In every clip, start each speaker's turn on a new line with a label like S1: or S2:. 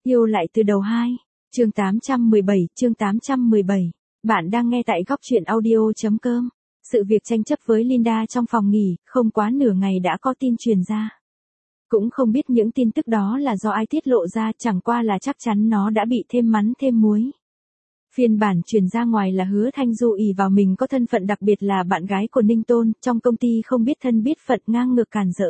S1: Yêu lại từ đầu 2, chương 817. Bạn đang nghe tại góc truyện audio.com. Sự việc tranh chấp với Linda trong phòng nghỉ, không quá nửa ngày đã có tin truyền ra. Cũng không biết những tin tức đó là do ai tiết lộ ra, chẳng qua là chắc chắn nó đã bị thêm mắm thêm muối. Phiên bản truyền ra ngoài là Hứa Thanh Du ỷ vào mình có thân phận đặc biệt là bạn gái của Ninh Tôn, trong công ty không biết thân biết phận ngang ngược càn rỡ.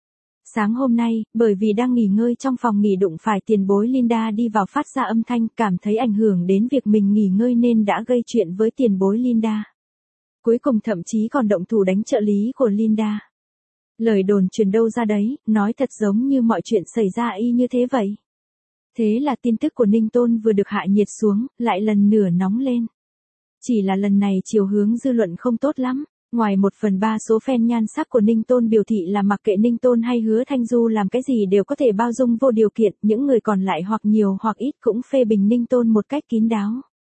S1: Sáng hôm nay, bởi vì đang nghỉ ngơi trong phòng nghỉ đụng phải tiền bối Linda đi vào phát ra âm thanh, cảm thấy ảnh hưởng đến việc mình nghỉ ngơi nên đã gây chuyện với tiền bối Linda. Cuối cùng thậm chí còn động thủ đánh trợ lý của Linda. Lời đồn truyền đâu ra đấy, nói thật giống như mọi chuyện xảy ra y như thế vậy. Thế là tin tức của Ninh Tôn vừa được hạ nhiệt xuống, lại lần nữa nóng lên. Chỉ là lần này chiều hướng dư luận không tốt lắm. Ngoài 1/3 số fan nhan sắc của Ninh Tôn biểu thị là mặc kệ Ninh Tôn hay Hứa Thanh Du làm cái gì đều có thể bao dung vô điều kiện, những người còn lại hoặc nhiều hoặc ít cũng phê bình Ninh Tôn một cách kín đáo.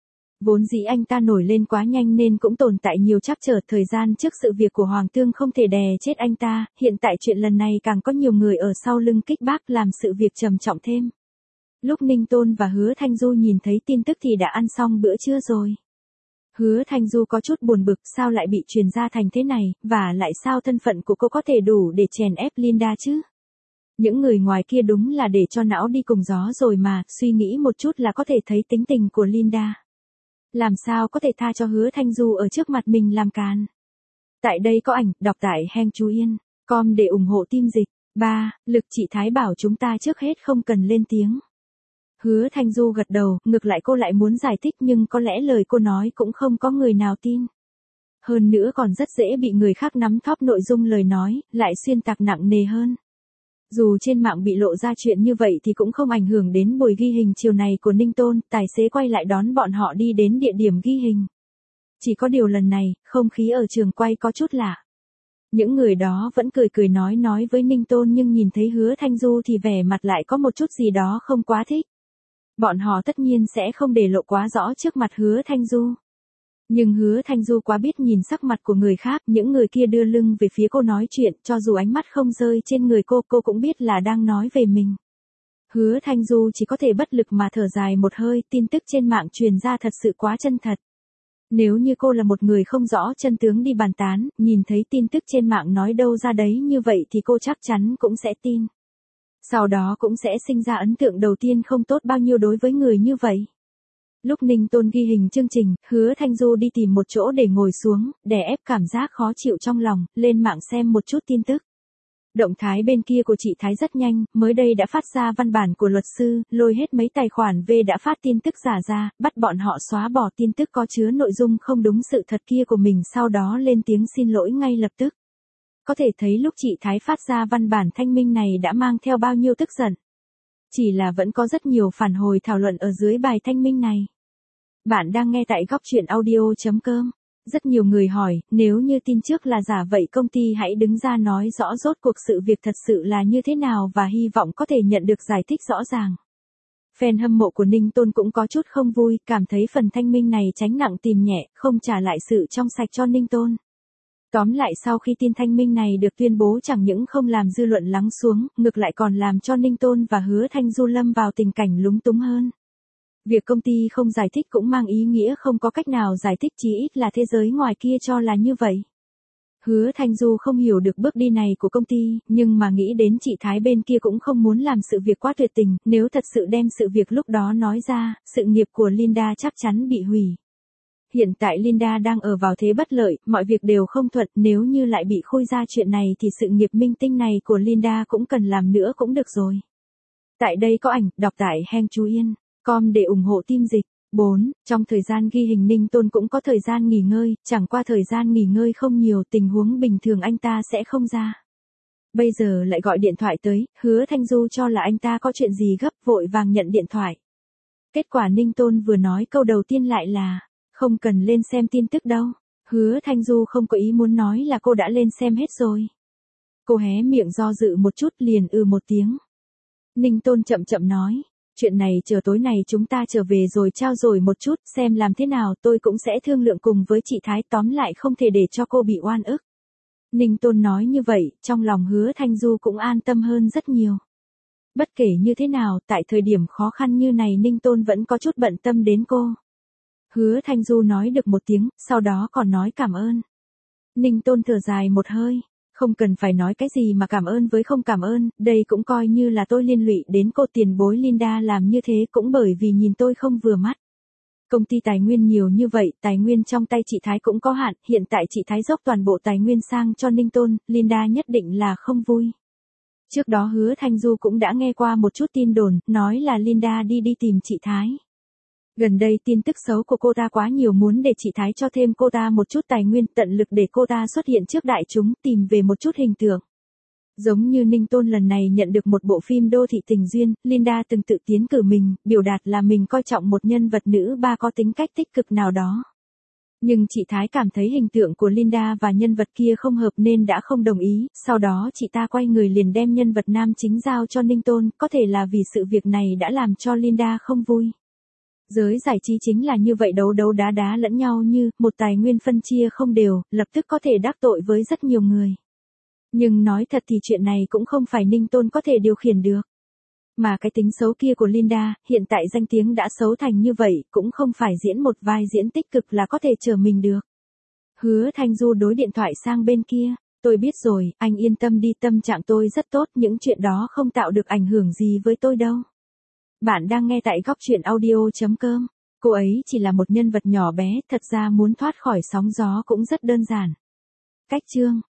S1: Vốn dĩ anh ta nổi lên quá nhanh nên cũng tồn tại nhiều trắc trở, thời gian trước sự việc của Hoàng Tương không thể đè chết anh ta, hiện tại chuyện lần này càng có nhiều người ở sau lưng kích bác làm sự việc trầm trọng thêm. Lúc Ninh Tôn và Hứa Thanh Du nhìn thấy tin tức thì đã ăn xong bữa trưa rồi. Hứa Thanh Du có chút buồn bực, sao lại bị truyền ra thành thế này, và lại sao thân phận của cô có thể đủ để chèn ép Linda chứ? Những người ngoài kia đúng là để cho não đi cùng gió rồi mà, suy nghĩ một chút là có thể thấy tính tình của Linda. Làm sao có thể tha cho Hứa Thanh Du ở trước mặt mình làm càn? Tại đây có ảnh, đọc tại Heng Chú Yên, com để ủng hộ team dịch. 3. Lực chị Thái bảo chúng ta trước hết không cần lên tiếng. Hứa Thanh Du gật đầu, ngược lại cô lại muốn giải thích nhưng có lẽ lời cô nói cũng không có người nào tin. Hơn nữa còn rất dễ bị người khác nắm thóp nội dung lời nói, lại xuyên tạc nặng nề hơn. Dù trên mạng bị lộ ra chuyện như vậy thì cũng không ảnh hưởng đến buổi ghi hình chiều này của Ninh Tôn, tài xế quay lại đón bọn họ đi đến địa điểm ghi hình. Chỉ có điều lần này, không khí ở trường quay có chút lạ. Những người đó vẫn cười nói với Ninh Tôn nhưng nhìn thấy Hứa Thanh Du thì vẻ mặt lại có một chút gì đó không quá thích. Bọn họ tất nhiên sẽ không để lộ quá rõ trước mặt Hứa Thanh Du. Nhưng Hứa Thanh Du quá biết nhìn sắc mặt của người khác, những người kia đưa lưng về phía cô nói chuyện, cho dù ánh mắt không rơi trên người cô cũng biết là đang nói về mình. Hứa Thanh Du chỉ có thể bất lực mà thở dài một hơi, tin tức trên mạng truyền ra thật sự quá chân thật. Nếu như cô là một người không rõ chân tướng đi bàn tán, nhìn thấy tin tức trên mạng nói đâu ra đấy như vậy thì cô chắc chắn cũng sẽ tin. Sau đó cũng sẽ sinh ra ấn tượng đầu tiên không tốt bao nhiêu đối với người như vậy. Lúc Ninh Tôn ghi hình chương trình, Hứa Thanh Du đi tìm một chỗ để ngồi xuống, đè ép cảm giác khó chịu trong lòng, lên mạng xem một chút tin tức. Động thái bên kia của chị Thái rất nhanh, mới đây đã phát ra văn bản của luật sư, lôi hết mấy tài khoản V đã phát tin tức giả ra, bắt bọn họ xóa bỏ tin tức có chứa nội dung không đúng sự thật kia của mình, sau đó lên tiếng xin lỗi ngay lập tức. Có thể thấy lúc chị Thái phát ra văn bản thanh minh này đã mang theo bao nhiêu tức giận. Chỉ là vẫn có rất nhiều phản hồi thảo luận ở dưới bài thanh minh này. Bạn đang nghe tại góc truyện audio.com. Rất nhiều người hỏi, nếu như tin trước là giả vậy công ty hãy đứng ra nói rõ rốt cuộc sự việc thật sự là như thế nào và hy vọng có thể nhận được giải thích rõ ràng. Fan hâm mộ của Ninh Tôn cũng có chút không vui, cảm thấy phần thanh minh này tránh nặng tìm nhẹ, không trả lại sự trong sạch cho Ninh Tôn. Tóm lại sau khi tin thanh minh này được tuyên bố chẳng những không làm dư luận lắng xuống, ngược lại còn làm cho Ninh Tôn và Hứa Thanh Du lâm vào tình cảnh lúng túng hơn. Việc công ty không giải thích cũng mang ý nghĩa không có cách nào giải thích, chí ít là thế giới ngoài kia cho là như vậy. Hứa Thanh Du không hiểu được bước đi này của công ty, nhưng mà nghĩ đến chị Thái bên kia cũng không muốn làm sự việc quá tuyệt tình, nếu thật sự đem sự việc lúc đó nói ra, sự nghiệp của Linda chắc chắn bị hủy. Hiện tại Linda đang ở vào thế bất lợi, mọi việc đều không thuận, nếu như lại bị khui ra chuyện này thì sự nghiệp minh tinh này của Linda cũng cần làm nữa cũng được rồi. Tại đây có ảnh, đọc tại Heng Chú Yên, com để ủng hộ team dịch. 4. Trong thời gian ghi hình Ninh Tôn cũng có thời gian nghỉ ngơi, chẳng qua thời gian nghỉ ngơi không nhiều, tình huống bình thường anh ta sẽ không ra. Bây giờ lại gọi điện thoại tới, Hứa Thanh Du cho là anh ta có chuyện gì gấp, vội vàng nhận điện thoại. Kết quả Ninh Tôn vừa nói câu đầu tiên lại là, không cần lên xem tin tức đâu. Hứa Thanh Du không có ý muốn nói là cô đã lên xem hết rồi. Cô hé miệng do dự một chút liền một tiếng. Ninh Tôn chậm nói, chuyện này chờ tối này chúng ta trở về rồi trao dồi một chút, xem làm thế nào, tôi cũng sẽ thương lượng cùng với chị Thái, tóm lại không thể để cho cô bị oan ức. Ninh Tôn nói như vậy, trong lòng Hứa Thanh Du cũng an tâm hơn rất nhiều. Bất kể như thế nào, tại thời điểm khó khăn như này Ninh Tôn vẫn có chút bận tâm đến cô. Hứa Thanh Du nói được một tiếng, sau đó còn nói cảm ơn. Ninh Tôn thở dài một hơi. Không cần phải nói cái gì mà cảm ơn với không cảm ơn, đây cũng coi như là tôi liên lụy đến cô. Tiền bối Linda làm như thế cũng bởi vì nhìn tôi không vừa mắt. Công ty tài nguyên nhiều như vậy, tài nguyên trong tay chị Thái cũng có hạn, hiện tại chị Thái dốc toàn bộ tài nguyên sang cho Ninh Tôn, Linda nhất định là không vui. Trước đó Hứa Thanh Du cũng đã nghe qua một chút tin đồn, nói là Linda đi tìm chị Thái. Gần đây tin tức xấu của cô ta quá nhiều, muốn để chị Thái cho thêm cô ta một chút tài nguyên, tận lực để cô ta xuất hiện trước đại chúng, tìm về một chút hình tượng. Giống như Ninh Tôn lần này nhận được một bộ phim đô thị tình duyên, Linda từng tự tiến cử mình, biểu đạt là mình coi trọng một nhân vật nữ ba có tính cách tích cực nào đó. Nhưng chị Thái cảm thấy hình tượng của Linda và nhân vật kia không hợp nên đã không đồng ý, sau đó chị ta quay người liền đem nhân vật nam chính giao cho Ninh Tôn, có thể là vì sự việc này đã làm cho Linda không vui. Giới giải trí chính là như vậy, đấu đá lẫn nhau như một tài nguyên phân chia không đều, lập tức có thể đắc tội với rất nhiều người. Nhưng nói thật thì chuyện này cũng không phải Ninh Tôn có thể điều khiển được. Mà cái tính xấu kia của Linda, hiện tại danh tiếng đã xấu thành như vậy, cũng không phải diễn một vai diễn tích cực là có thể trở mình được. Hứa Thanh Du đối điện thoại sang bên kia, tôi biết rồi, anh yên tâm đi, tâm trạng tôi rất tốt, những chuyện đó không tạo được ảnh hưởng gì với tôi đâu. Bạn đang nghe tại góc truyện audio.com. Cô ấy chỉ là một nhân vật nhỏ bé, thật ra muốn thoát khỏi sóng gió cũng rất đơn giản. Cách chương